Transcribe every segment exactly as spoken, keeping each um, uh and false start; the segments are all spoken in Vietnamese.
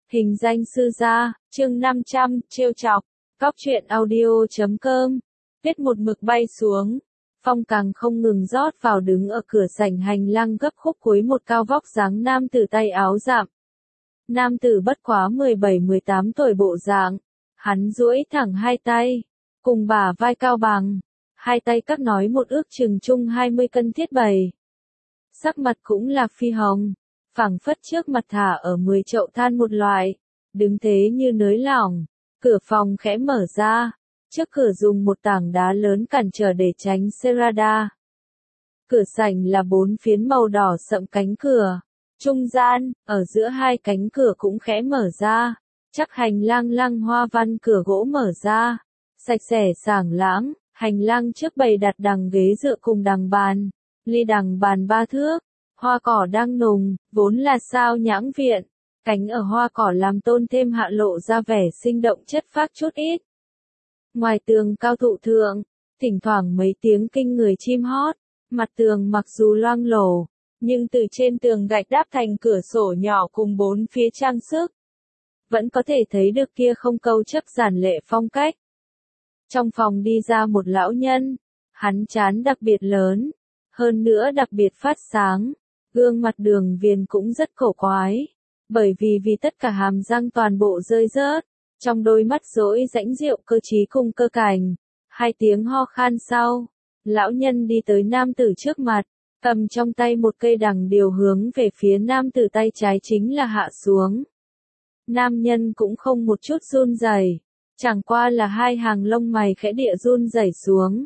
Hình danh sư gia, chương năm trăm, trêu chọc, cóc truyện audio chấm com, viết một mực bay xuống. Phong càng không ngừng rót vào đứng ở cửa sảnh hành lang gấp khúc cuối một cao vóc dáng nam tử tay áo rạm. Nam tử bất quá mười bảy mười tám tuổi bộ dạng, hắn duỗi thẳng hai tay, cùng bả vai cao bằng, hai tay cắt nói một ước chừng chung hai mươi cân thiết bày. Sắc mặt cũng là phi hồng, phảng phất trước mặt thả ở mười chậu than một loại, đứng thế như nới lỏng. Cửa phòng khẽ mở ra, trước cửa dùng một tảng đá lớn cản trở để tránh Serada. Cửa sảnh là bốn phiến màu đỏ sậm cánh cửa, trung gian, ở giữa hai cánh cửa cũng khẽ mở ra, chắc hành lang lăng hoa văn cửa gỗ mở ra, sạch sẽ sảng lãng, hành lang trước bày đặt đằng ghế dựa cùng đằng bàn, ly đằng bàn ba thước, hoa cỏ đang nùng, vốn là sao nhãng viện. Cánh ở hoa cỏ làm tôn thêm hạ lộ ra vẻ sinh động chất phác chút ít. Ngoài tường cao thụ thượng, thỉnh thoảng mấy tiếng kinh người chim hót, mặt tường mặc dù loang lổ, nhưng từ trên tường gạch đáp thành cửa sổ nhỏ cùng bốn phía trang sức, vẫn có thể thấy được kia không câu chấp giản lệ phong cách. Trong phòng đi ra một lão nhân, hắn trán đặc biệt lớn, hơn nữa đặc biệt phát sáng, gương mặt đường viền cũng rất cổ quái. Bởi vì vì tất cả hàm răng toàn bộ rơi rớt, trong đôi mắt rỗi rãnh rượu cơ trí cùng cơ cảnh, hai tiếng ho khan sau, lão nhân đi tới nam tử trước mặt, cầm trong tay một cây đằng điều hướng về phía nam tử tay trái chính là hạ xuống. Nam nhân cũng không một chút run rẩy, chẳng qua là hai hàng lông mày khẽ địa run rẩy xuống.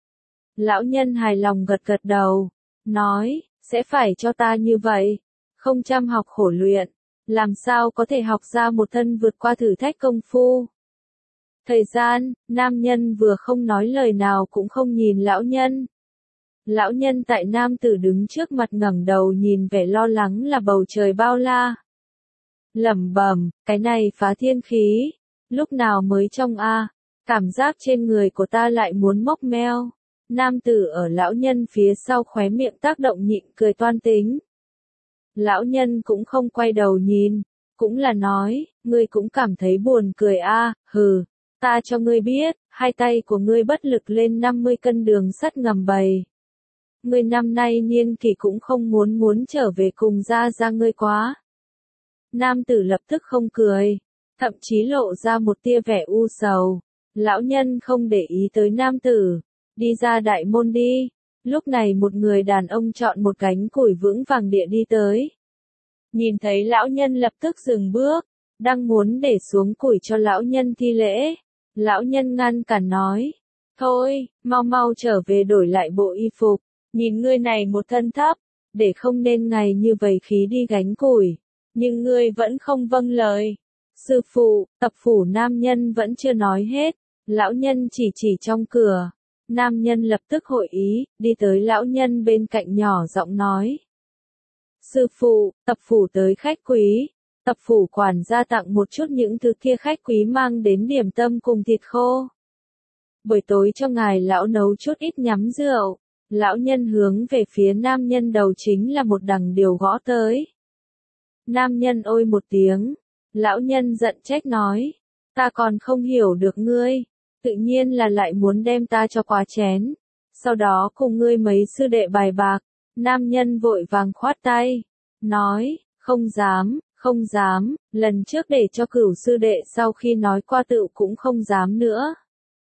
Lão nhân hài lòng gật gật đầu, nói, sẽ phải cho ta như vậy, không chăm học khổ luyện. Làm sao có thể học ra một thân vượt qua thử thách công phu. Thời gian, nam nhân vừa không nói lời nào cũng không nhìn lão nhân. Lão nhân tại nam tử đứng trước mặt ngẩng đầu nhìn vẻ lo lắng là bầu trời bao la. Lẩm bẩm, cái này phá thiên khí, lúc nào mới trong a, cảm giác trên người của ta lại muốn mốc meo. Nam tử ở lão nhân phía sau khóe miệng tác động nhịn cười toan tính. Lão nhân cũng không quay đầu nhìn, cũng là nói, ngươi cũng cảm thấy buồn cười a, à, hừ, ta cho ngươi biết, hai tay của ngươi bất lực lên năm mươi cân đường sắt ngầm bầy. Ngươi năm nay niên kỷ cũng không muốn muốn trở về cùng ra ra ngươi quá. Nam tử lập tức không cười, thậm chí lộ ra một tia vẻ u sầu. Lão nhân không để ý tới nam tử, đi ra đại môn đi. Lúc này một người đàn ông chọn một gánh củi vững vàng địa đi tới. Nhìn thấy lão nhân lập tức dừng bước, đang muốn để xuống củi cho lão nhân thi lễ. Lão nhân ngăn cản nói, thôi, mau mau trở về đổi lại bộ y phục, nhìn ngươi này một thân thấp, để không nên ngày như vậy khí đi gánh củi, nhưng ngươi vẫn không vâng lời. Sư phụ, tập phủ nam nhân vẫn chưa nói hết, lão nhân chỉ chỉ trong cửa. Nam nhân lập tức hội ý, đi tới lão nhân bên cạnh nhỏ giọng nói. Sư phụ, tập phủ tới khách quý, tập phủ quản gia tặng một chút những thứ kia khách quý mang đến điểm tâm cùng thịt khô. Buổi tối cho ngài lão nấu chút ít nhắm rượu, lão nhân hướng về phía nam nhân đầu chính là một đằng điều gõ tới. Nam nhân ôi một tiếng, lão nhân giận trách nói, ta còn không hiểu được ngươi. Tự nhiên là lại muốn đem ta cho quá chén. Sau đó cùng ngươi mấy sư đệ bài bạc. Nam nhân vội vàng khoát tay. Nói, không dám, không dám. Lần trước để cho cửu sư đệ sau khi nói qua tựu cũng không dám nữa.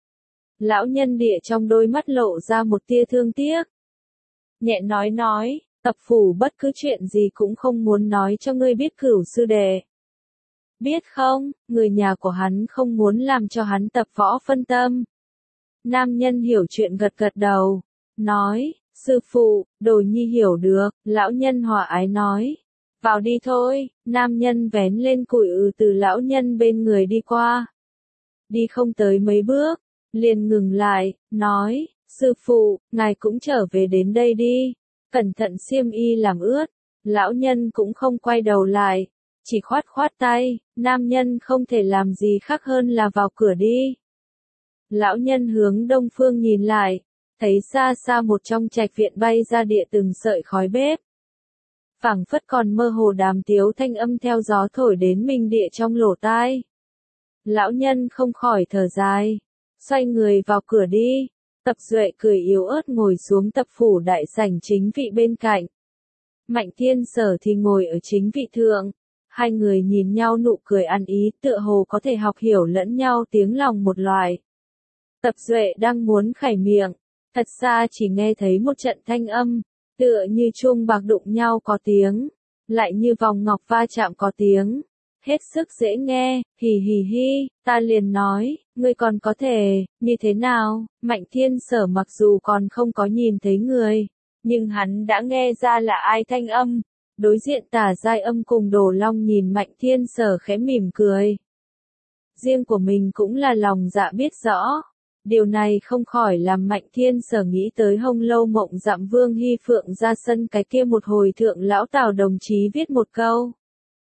Lão nhân địa trong đôi mắt lộ ra một tia thương tiếc. Nhẹ nói nói, tập phủ bất cứ chuyện gì cũng không muốn nói cho ngươi biết cửu sư đệ. Biết không, người nhà của hắn không muốn làm cho hắn tập võ phân tâm. Nam nhân hiểu chuyện gật gật đầu, nói, sư phụ, đồ nhi hiểu được, lão nhân hòa ái nói. Vào đi thôi, nam nhân vén lên củi ừ từ lão nhân bên người đi qua. Đi không tới mấy bước, liền ngừng lại, nói, sư phụ, ngài cũng trở về đến đây đi, cẩn thận xiêm y làm ướt. Lão nhân cũng không quay đầu lại. Chỉ khoát khoát tay, nam nhân không thể làm gì khác hơn là vào cửa đi. Lão nhân hướng đông phương nhìn lại, thấy xa xa một trong trạch viện bay ra địa từng sợi khói bếp. phảng phất còn mơ hồ đàm tiếu thanh âm theo gió thổi đến minh địa trong lỗ tai. Lão nhân không khỏi thở dài, xoay người vào cửa đi. Tập Duệ cười yếu ớt ngồi xuống tập phủ đại sảnh chính vị bên cạnh. Mạnh Thiên Sở thì ngồi ở chính vị thượng. Hai người nhìn nhau nụ cười ăn ý, tựa hồ có thể học hiểu lẫn nhau tiếng lòng một loại. Tập Duệ đang muốn khải miệng, thật xa chỉ nghe thấy một trận thanh âm, tựa như chuông bạc đụng nhau có tiếng, lại như vòng ngọc va chạm có tiếng, hết sức dễ nghe. Hì hì hi, ta liền nói, ngươi còn có thể, như thế nào? Mạnh Thiên Sở mặc dù còn không có nhìn thấy người, nhưng hắn đã nghe ra là ai thanh âm. Đối diện Tả Giai Âm cùng Đồ Long nhìn Mạnh Thiên Sở khẽ mỉm cười. Riêng của mình cũng là lòng dạ biết rõ. Điều này không khỏi làm Mạnh Thiên Sở nghĩ tới Hồng Lâu Mộng Dặm Vương Hy Phượng ra sân cái kia một hồi thượng lão Tào đồng chí viết một câu.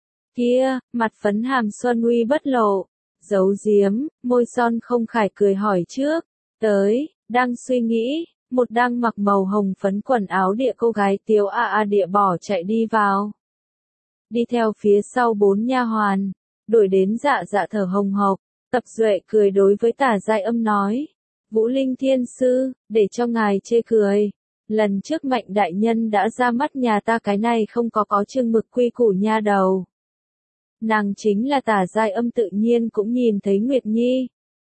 Kia, mặt phấn hàm xuân uy bất lộ, giấu giếm, môi son không khải cười hỏi trước. Tới, đang suy nghĩ. Một đang mặc màu hồng phấn quần áo địa cô gái tiếu a a địa bỏ chạy đi vào. Đi theo phía sau bốn nha hoàn, đuổi đến dạ dạ thở hồng hộc. Tập Duệ cười đối với Tả Giai Âm nói, Vũ Linh Thiên Sư, để cho ngài chê cười. Lần trước Mạnh đại nhân đã ra mắt nhà ta cái này không có có chừng mực quy củ nha đầu. Nàng chính là Tả Giai Âm tự nhiên cũng nhìn thấy Nguyệt Nhi.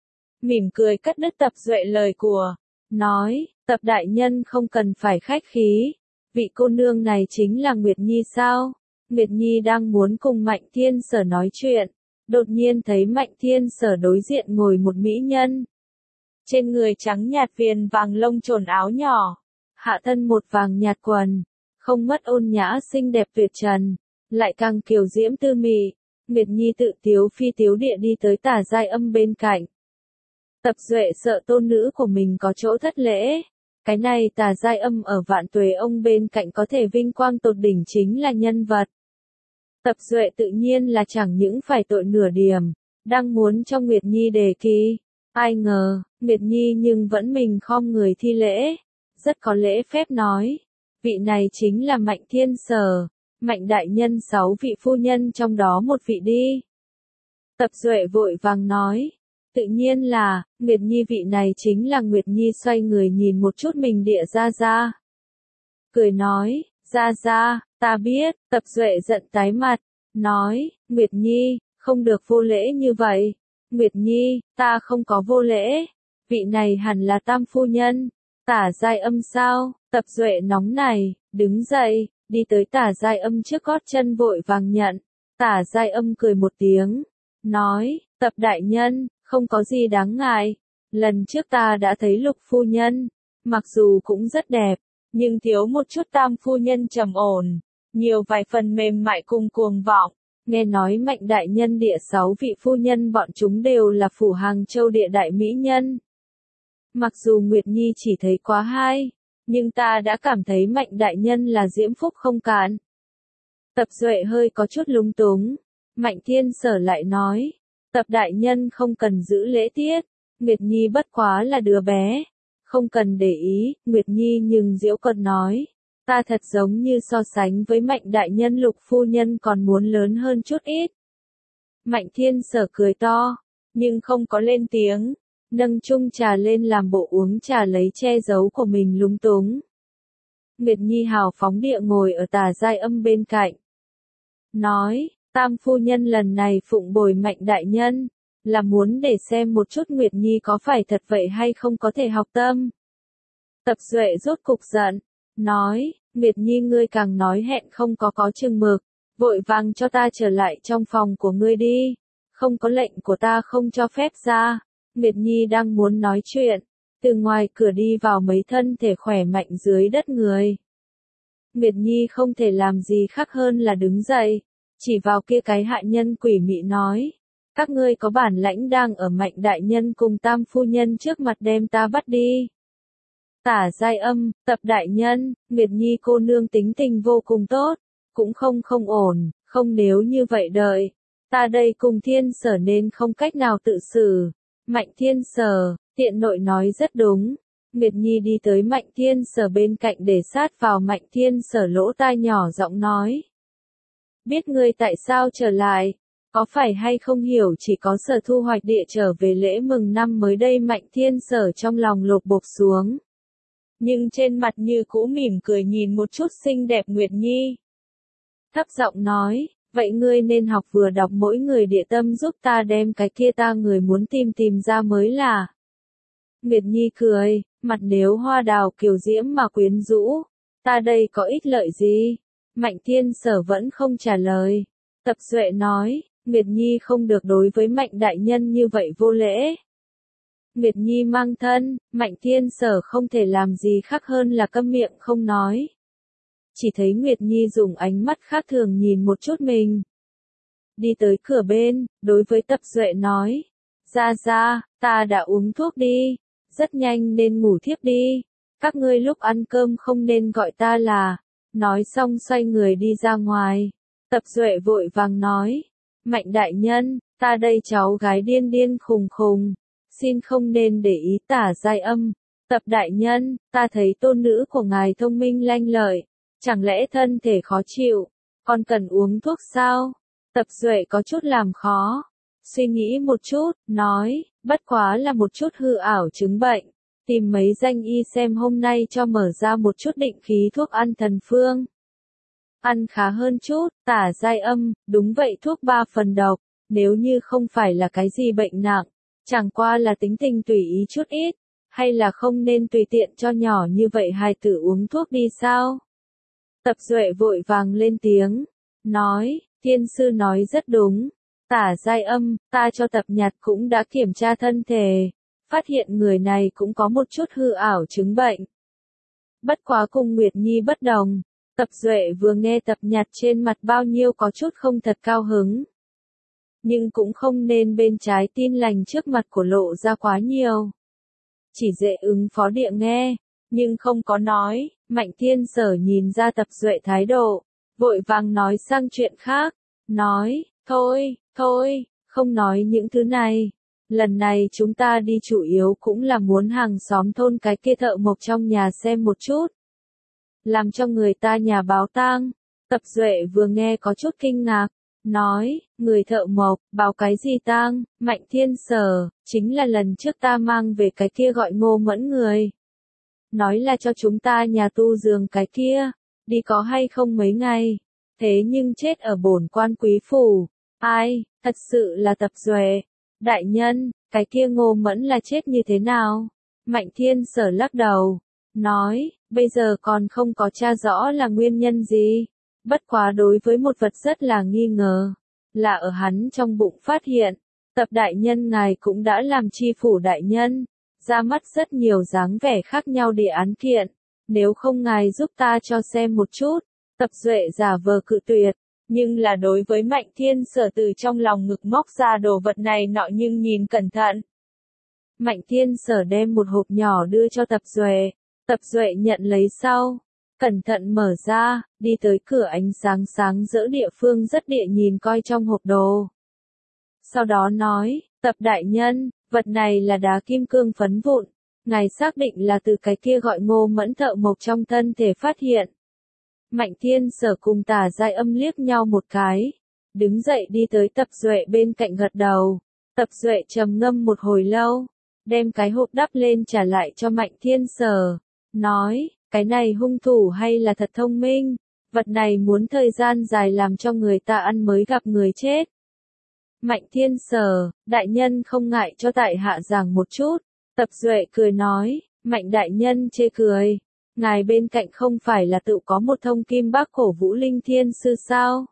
Mỉm cười cắt đứt Tập Duệ lời của, nói, Tập đại nhân không cần phải khách khí, vị cô nương này chính là Nguyệt Nhi sao? Nguyệt Nhi đang muốn cùng Mạnh Thiên Sở nói chuyện, đột nhiên thấy Mạnh Thiên Sở đối diện ngồi một mỹ nhân. Trên người trắng nhạt viền vàng lông trồn áo nhỏ, hạ thân một vàng nhạt quần, không mất ôn nhã xinh đẹp tuyệt trần, lại càng kiều diễm tư mị. Nguyệt Nhi tự tiếu phi tiếu địa đi tới Tả Giai Âm bên cạnh. Tập Duệ sợ tôn nữ của mình có chỗ thất lễ. Cái này Tả Giai Âm ở Vạn Tuế ông bên cạnh có thể vinh quang tột đỉnh chính là nhân vật. Tập Duệ tự nhiên là chẳng những phải tội nửa điểm, đang muốn cho Nguyệt Nhi đề kỳ. Ai ngờ, Nguyệt Nhi nhưng vẫn mình khom người thi lễ, rất có lễ phép nói. Vị này chính là Mạnh Thiên Sở, Mạnh đại nhân sáu vị phu nhân trong đó một vị đi. Tập Duệ vội vàng nói. Tự nhiên là, Nguyệt Nhi vị này chính là Nguyệt Nhi xoay người nhìn một chút mình địa ra ra. Cười nói, ra ra, ta biết. Tập Duệ giận tái mặt, nói, Nguyệt Nhi, không được vô lễ như vậy. Nguyệt Nhi, ta không có vô lễ. Vị này hẳn là tam phu nhân. Tả Giai Âm sao? Tập Duệ nóng này, đứng dậy, đi tới Tả Giai Âm trước gót chân vội vàng nhận. Tả Giai Âm cười một tiếng, nói, Tập đại nhân, không có gì đáng ngại. Lần trước ta đã thấy Lục phu nhân, mặc dù cũng rất đẹp, nhưng thiếu một chút tam phu nhân trầm ổn, nhiều vài phần mềm mại cùng cuồng vọng. Nghe nói Mạnh đại nhân địa sáu vị phu nhân bọn chúng đều là phủ Hàng Châu địa đại mỹ nhân. Mặc dù Nguyệt Nhi chỉ thấy quá hai, nhưng ta đã cảm thấy Mạnh đại nhân là diễm phúc không cạn. Tập Duệ hơi có chút lúng túng. Mạnh Thiên Sở lại nói, Tập đại nhân không cần giữ lễ tiết, Nguyệt Nhi bất quá là đứa bé, không cần để ý. Nguyệt Nhi nhưng giễu cợt nói, ta thật giống như so sánh với Mạnh đại nhân Lục phu nhân còn muốn lớn hơn chút ít. Mạnh Thiên Sở cười to, nhưng không có lên tiếng, nâng chung trà lên làm bộ uống trà lấy che giấu của mình lúng túng. Nguyệt Nhi hào phóng địa ngồi ở Tả Giai Âm bên cạnh, nói, tam phu nhân lần này phụng bồi Mạnh đại nhân, là muốn để xem một chút Nguyệt Nhi có phải thật vậy hay không có thể học tâm. Tập Duệ rốt cục giận, nói, Nguyệt Nhi ngươi càng nói hẹn không có có chừng mực, vội vàng cho ta trở lại trong phòng của ngươi đi, không có lệnh của ta không cho phép ra. Nguyệt Nhi đang muốn nói chuyện, từ ngoài cửa đi vào mấy thân thể khỏe mạnh dưới đất người. Nguyệt Nhi không thể làm gì khác hơn là đứng dậy, chỉ vào kia cái hạ nhân quỷ mị nói, các ngươi có bản lãnh đang ở Mạnh đại nhân cùng tam phu nhân trước mặt đem ta bắt đi. Tả Giai Âm, Tập đại nhân, Nguyệt Nhi cô nương tính tình vô cùng tốt, cũng không không ổn, không nếu như vậy đợi, ta đây cùng Thiên Sở nên không cách nào tự xử. Mạnh Thiên Sở, tiện nội nói rất đúng, Nguyệt Nhi đi tới Mạnh Thiên Sở bên cạnh để sát vào Mạnh Thiên Sở lỗ tai nhỏ giọng nói. Biết ngươi tại sao trở lại, có phải hay không hiểu chỉ có Sở Thu Hoạch địa trở về lễ mừng năm mới đây. Mạnh Thiên Sở trong lòng lột bột xuống. Nhưng trên mặt như cũ mỉm cười nhìn một chút xinh đẹp Nguyệt Nhi. Thấp giọng nói, vậy ngươi nên học vừa đọc mỗi người địa tâm giúp ta đem cái kia ta người muốn tìm tìm ra mới là. Nguyệt Nhi cười, mặt nếu hoa đào kiều diễm mà quyến rũ, ta đây có ích lợi gì? Mạnh Thiên Sở vẫn không trả lời. Tập Duệ nói, Nguyệt Nhi không được đối với Mạnh đại nhân như vậy vô lễ. Nguyệt Nhi mang thân, Mạnh Thiên Sở không thể làm gì khác hơn là câm miệng không nói. Chỉ thấy Nguyệt Nhi dùng ánh mắt khác thường nhìn một chút mình. Đi tới cửa bên, đối với Tập Duệ nói, ra ra, ta đã uống thuốc đi, rất nhanh nên ngủ thiếp đi, các ngươi lúc ăn cơm không nên gọi ta là, nói xong xoay người đi ra ngoài. Tập Duệ vội vàng nói, Mạnh đại nhân, ta đây cháu gái điên điên khùng khùng, xin không nên để ý tả giai âm. Tập đại nhân, ta thấy tôn nữ của ngài thông minh lanh lợi, chẳng lẽ thân thể khó chịu, còn cần uống thuốc sao? Tập Duệ có chút làm khó, suy nghĩ một chút, nói, bất quá là một chút hư ảo chứng bệnh, tìm mấy danh y xem hôm nay cho mở ra một chút định khí thuốc ăn thần phương. Ăn khá hơn chút, tả giai âm, đúng vậy thuốc ba phần độc, nếu như không phải là cái gì bệnh nặng, chẳng qua là tính tình tùy ý chút ít, hay là không nên tùy tiện cho nhỏ như vậy hài tử uống thuốc đi sao? Tập Duệ vội vàng lên tiếng, nói, thiên sư nói rất đúng, tả giai âm, ta cho Tập Nhạt cũng đã kiểm tra thân thể, phát hiện người này cũng có một chút hư ảo chứng bệnh. Bất quá cùng Nguyệt Nhi bất đồng, Tập Duệ vừa nghe Tập Nhạt trên mặt bao nhiêu có chút không thật cao hứng. Nhưng cũng không nên bên trái tin lành trước mặt của lộ ra quá nhiều. Chỉ dễ ứng phó địa nghe, nhưng không có nói. Mạnh Thiên Sở nhìn ra Tập Duệ thái độ, vội vàng nói sang chuyện khác, nói, thôi, thôi, không nói những thứ này. Lần này chúng ta đi chủ yếu cũng là muốn hàng xóm thôn cái kia thợ mộc trong nhà xem một chút. Làm cho người ta nhà báo tang. Tập Duệ vừa nghe có chút kinh ngạc, nói, người thợ mộc, báo cái gì tang? Mạnh Thiên Sở, chính là lần trước ta mang về cái kia gọi Ngô Mẫn người. Nói là cho chúng ta nhà tu giường cái kia, đi có hay không mấy ngày, thế nhưng chết ở bổn quan quý phủ. Ai, thật sự là Tập Duệ. Đại nhân, cái kia Ngô Mẫn là chết như thế nào? Mạnh Thiên Sở lắc đầu, nói, bây giờ còn không có tra rõ là nguyên nhân gì. Bất quá đối với một vật rất là nghi ngờ, là ở hắn trong bụng phát hiện. Tập đại nhân ngài cũng đã làm chi phủ đại nhân, ra mắt rất nhiều dáng vẻ khác nhau để án kiện, nếu không ngài giúp ta cho xem một chút. Tập Duệ giả vờ cự tuyệt, nhưng là đối với Mạnh Thiên Sở từ trong lòng ngực móc ra đồ vật này nọ nhưng nhìn cẩn thận. Mạnh Thiên Sở đem một hộp nhỏ đưa cho Tập Duệ, Tập Duệ nhận lấy sau, cẩn thận mở ra, đi tới cửa ánh sáng sáng rỡ địa phương rất địa nhìn coi trong hộp đồ. Sau đó nói, Tập đại nhân, vật này là đá kim cương phấn vụn, ngài xác định là từ cái kia gọi Ngô Mẫn thợ mộc trong thân thể phát hiện. Mạnh Thiên Sở cùng tả giai âm liếc nhau một cái, đứng dậy đi tới Tập Duệ bên cạnh gật đầu. Tập Duệ trầm ngâm một hồi lâu, đem cái hộp đắp lên trả lại cho Mạnh Thiên Sở, nói, cái này hung thủ hay là thật thông minh, vật này muốn thời gian dài làm cho người ta ăn mới gặp người chết. Mạnh Thiên Sở, đại nhân không ngại cho tại hạ giảng một chút. Tập Duệ cười nói, Mạnh đại nhân chê cười, ngài bên cạnh không phải là tự có một thông kim bác cổ Vũ Linh Thiên Sư sao?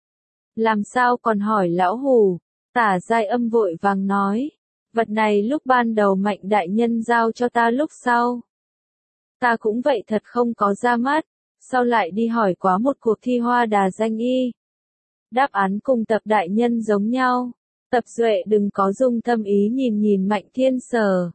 Làm sao còn hỏi lão hủ? Tả giai âm vội vàng nói, vật này lúc ban đầu Mạnh đại nhân giao cho ta lúc sau. Ta cũng vậy thật không có ra mắt, sau lại đi hỏi quá một cuộc thi hoa đà danh y. Đáp án cùng Tập đại nhân giống nhau. Tập Duệ đừng có dung thâm ý nhìn nhìn Mạnh Thiên Sở.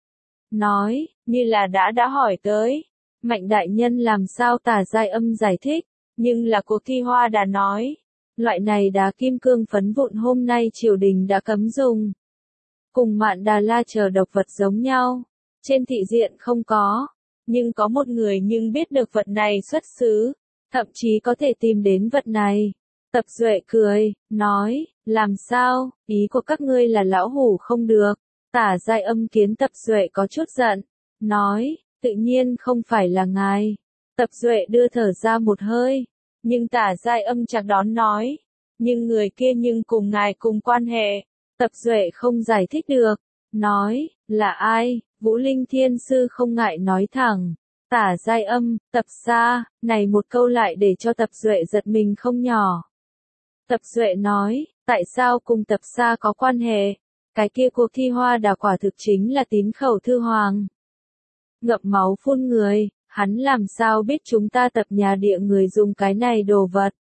Nói, như là đã đã hỏi tới. Mạnh đại nhân làm sao tả giai âm giải thích, nhưng là cuộc thi hoa đà nói. Loại này đá kim cương phấn vụn hôm nay triều đình đã cấm dùng. Cùng Mạn Đà La chờ độc vật giống nhau. trên thị diện không có, nhưng có một người nhưng biết được vật này xuất xứ, thậm chí có thể tìm đến vật này. Tập Duệ cười, nói, làm sao, ý của các ngươi là lão hủ không được. Tả Giai Âm kiến Tập Duệ có chút giận, nói, tự nhiên không phải là ngài. Tập Duệ đưa thở ra một hơi, nhưng Tả Giai Âm chặt đón nói, nhưng người kia nhưng cùng ngài cùng quan hệ. Tập Duệ không giải thích được, nói, là ai, Vũ Linh Thiên Sư không ngại nói thẳng. Tả Giai Âm, Tập Sa, này một câu lại để cho Tập Duệ giật mình không nhỏ. Tập Duệ nói, tại sao cùng Tập Sa có quan hệ? Cái kia cuộc thi hoa đà quả thực chính là tín khẩu thư hoàng. Ngậm máu phun người, hắn làm sao biết chúng ta Tập nhà địa người dùng cái này đồ vật?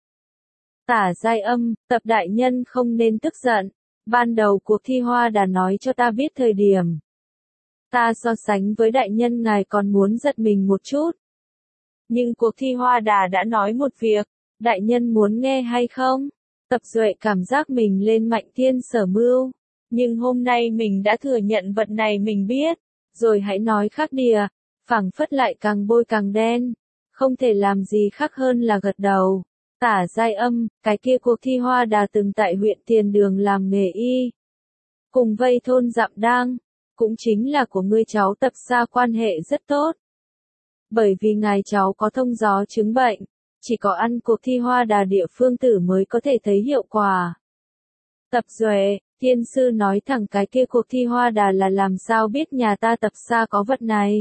Tả Giai Âm, Tập đại nhân không nên tức giận. Ban đầu cuộc thi hoa đà nói cho ta biết thời điểm. Ta so sánh với đại nhân ngài còn muốn giật mình một chút. Nhưng cuộc thi hoa đà đã nói một việc, đại nhân muốn nghe hay không? Tập Duệ cảm giác mình lên Mạnh Thiên Sở mưu. Nhưng hôm nay mình đã thừa nhận vật này mình biết, rồi hãy nói khác đìa, phảng phất lại càng bôi càng đen, không thể làm gì khác hơn là gật đầu. Tả Giai Âm, cái kia cuộc thi hoa đà từng tại huyện Tiền Đường làm nghề y. Cùng vây thôn Dạm Đang, cũng chính là của ngươi cháu Tập Sa quan hệ rất tốt. Bởi vì ngài cháu có thông gió chứng bệnh, chỉ có ăn cuộc thi hoa đà địa phương tử mới có thể thấy hiệu quả. Tập Duệ, Thiên Sư nói thẳng cái kia cuộc thi hoa đà là làm sao biết nhà ta Tập Sa có vật này.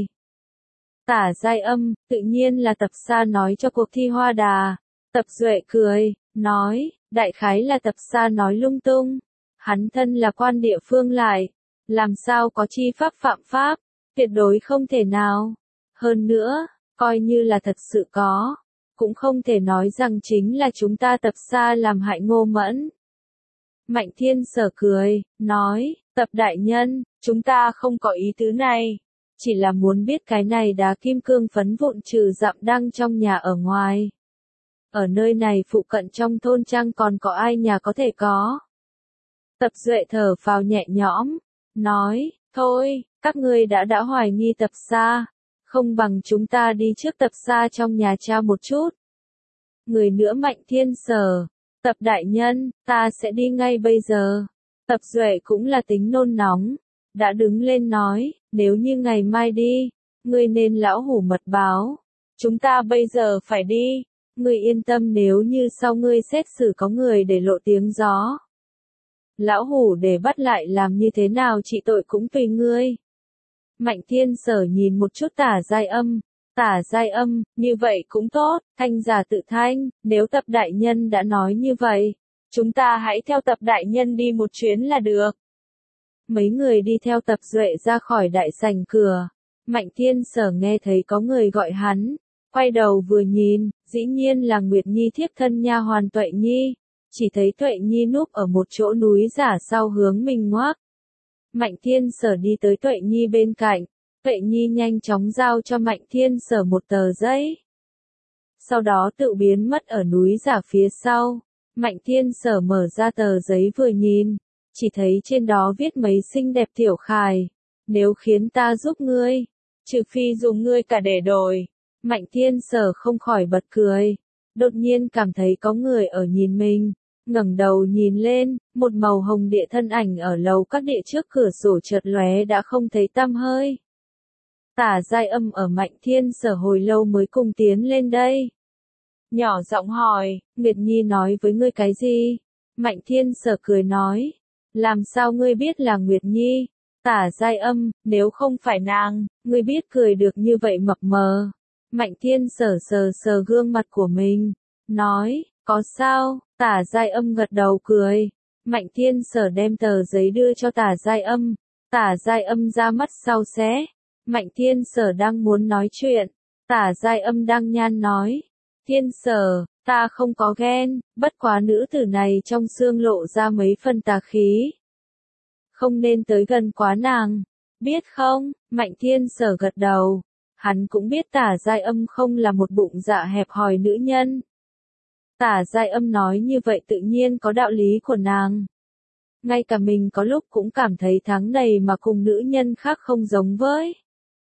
Tả Giai Âm, tự nhiên là Tập Sa nói cho cuộc thi hoa đà. Tập Duệ cười, nói, đại khái là Tập Sa nói lung tung. Hắn thân là quan địa phương lại, làm sao có chi pháp phạm pháp, tuyệt đối không thể nào. Hơn nữa, coi như là thật sự có, cũng không thể nói rằng chính là chúng ta Tập Sa làm hại Ngô Mẫn. Mạnh Thiên Sở cười, nói, Tập đại nhân, chúng ta không có ý tứ này, chỉ là muốn biết cái này đá kim cương phấn vụn trừ Dạm Đang trong nhà ở ngoài. Ở nơi này phụ cận trong thôn trang còn có ai nhà có thể có. Tập Duệ thở phào nhẹ nhõm, nói, thôi, các ngươi đã đã hoài nghi Tập Sa, không bằng chúng ta đi trước Tập Sa trong nhà cha một chút. Người nữa Mạnh Thiên Sở, Tập đại nhân, ta sẽ đi ngay bây giờ. Tập Duệ cũng là tính nôn nóng, đã đứng lên nói, nếu như ngày mai đi, ngươi nên lão hủ mật báo, chúng ta bây giờ phải đi. Ngươi yên tâm, nếu như sau ngươi xét xử có người để lộ tiếng gió, lão hủ để bắt lại làm như thế nào trị tội cũng tùy ngươi. Mạnh Thiên Sở nhìn một chút Tả Giai Âm, Tả Giai Âm, như vậy cũng tốt, thanh giả tự thanh, nếu Tập đại nhân đã nói như vậy, chúng ta hãy theo Tập đại nhân đi một chuyến là được. Mấy người đi theo Tập Duệ ra khỏi đại sảnh cửa, Mạnh Thiên Sở nghe thấy có người gọi hắn. Quay đầu vừa nhìn, dĩ nhiên là Nguyệt Nhi thiếp thân nha hoàn Tuệ Nhi, chỉ thấy Tuệ Nhi núp ở một chỗ núi giả sau hướng mình ngoác. Mạnh Thiên Sở đi tới Tuệ Nhi bên cạnh, Tuệ Nhi nhanh chóng giao cho Mạnh Thiên Sở một tờ giấy. Sau đó tự biến mất ở núi giả phía sau, Mạnh Thiên Sở mở ra tờ giấy vừa nhìn, chỉ thấy trên đó viết mấy xinh đẹp tiểu khài, nếu khiến ta giúp ngươi, trừ phi dùng ngươi cả để đổi. Mạnh Thiên Sở không khỏi bật cười, đột nhiên cảm thấy có người ở nhìn mình, ngẩng đầu nhìn lên, một màu hồng địa thân ảnh ở lầu các địa trước cửa sổ chợt lóe đã không thấy tăm hơi. Tả Giai Âm ở Mạnh Thiên Sở hồi lâu mới cùng tiến lên đây. Nhỏ giọng hỏi, Nguyệt Nhi nói với ngươi cái gì? Mạnh Thiên Sở cười nói, làm sao ngươi biết là Nguyệt Nhi? Tả Giai Âm, nếu không phải nàng, ngươi biết cười được như vậy mập mờ. Mạnh Thiên Sở sờ sờ gương mặt của mình, nói, có sao? Tả Giai Âm gật đầu cười. Mạnh Thiên Sở đem tờ giấy đưa cho Tả Giai Âm. Tả Giai Âm ra mắt sau xé. Mạnh Thiên Sở đang muốn nói chuyện. Tả Giai Âm đang nhan nói. Thiên Sở, ta không có ghen, bất quá nữ tử này trong xương lộ ra mấy phần tà khí. Không nên tới gần quá nàng. Biết không? Mạnh Thiên Sở gật đầu. Hắn cũng biết Tả Giai Âm không là một bụng dạ hẹp hòi nữ nhân. Tả Giai Âm nói như vậy tự nhiên có đạo lý của nàng. Ngay cả mình có lúc cũng cảm thấy tháng này mà cùng nữ nhân khác không giống với.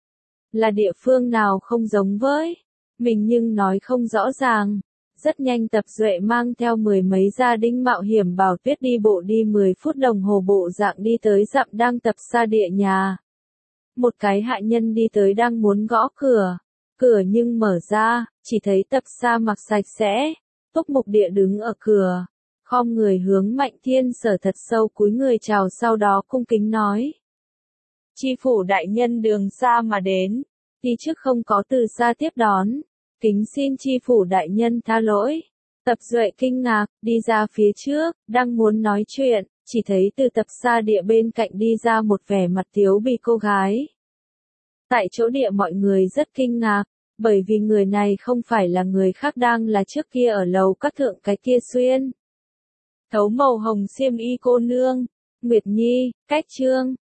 là địa phương nào không giống với mình nhưng nói không rõ ràng. Rất nhanh Tập Duệ mang theo mười mấy gia đình mạo hiểm bảo Tuyết đi bộ đi mười phút đồng hồ bộ dạng đi tới dặm đang Tập Sa Địa nhà. Một cái hạ nhân đi tới đang muốn gõ cửa. Cửa nhưng mở ra, chỉ thấy Tập Sa mặc sạch sẽ. Túc Mục Địa đứng ở cửa. Khom người hướng Mạnh Thiên Sở thật sâu cúi người chào sau đó cung kính nói. Chi phủ đại nhân đường xa mà đến. Đi trước không có từ xa tiếp đón. Kính xin chi phủ đại nhân tha lỗi. Tập Duệ kinh ngạc, đi ra phía trước, đang muốn nói chuyện, chỉ thấy từ Tập Sa Địa bên cạnh đi ra một vẻ mặt thiếu bì cô gái. Tại chỗ địa mọi người rất kinh ngạc, bởi vì người này không phải là người khác đang là trước kia ở lầu các thượng cái kia xuyên thấu màu hồng xiêm y cô nương, Nguyệt Nhi, Cách Trương.